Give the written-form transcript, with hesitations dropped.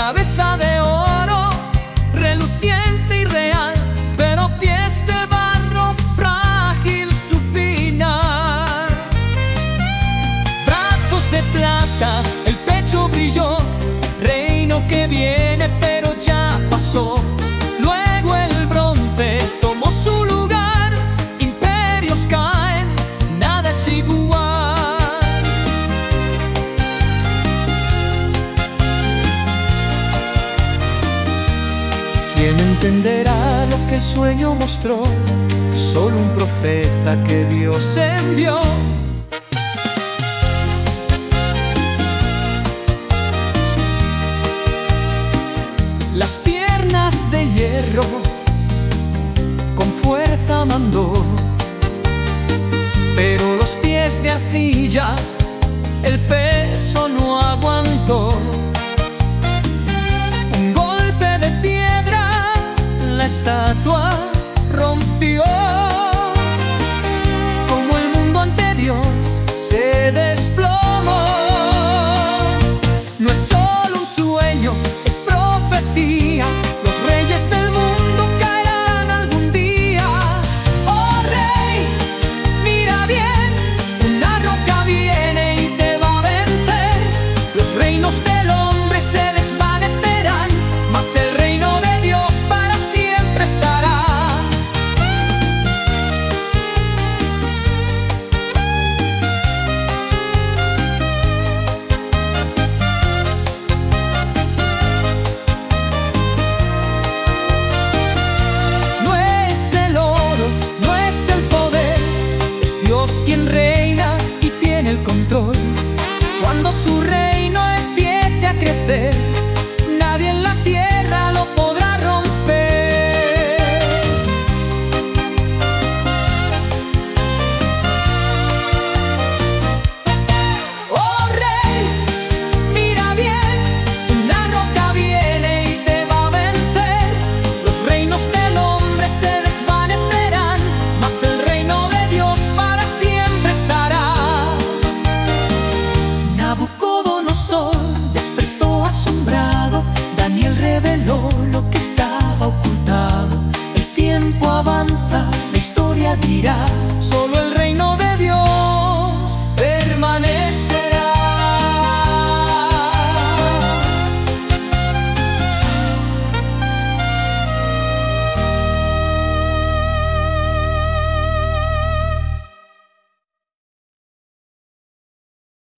cabeza de oro, reluciente y real, pero pies de barro, frágil su final. Brazos de plata, el pecho brilló, reino que viene pero ya pasó. Luego el bronce tomó su lugar, imperios caen, nada es igual. ¿Quién entenderá lo que el sueño mostró? Solo un profeta que Dios envió. Las piernas de hierro con fuerza mandó, pero los pies de arcilla el peso no aguantó. Un golpe de piedra la estatua rompió. Como el mundo ante Dios se desplomó. No es solo un sueño, es profecía. Los reyes del mundo caerán algún día. Oh rey, mira bien, una roca viene y te va a vencer. Los reinos del hombre se desvanecerán, mas el reino de Dios para siempre estará. Quien reina y tiene el control. Cuando su reino empiece a crecer, nadie en la tierra lo podrá romper. Oh rey, mira bien, una roca viene y te va a vencer. Los reinos del hombre se desvanecerán, mas el reino de Dios para siempre estará. Nabucodonosor despertó asombrado, Daniel reveló lo que estaba ocultado. El tiempo avanza, la historia dirá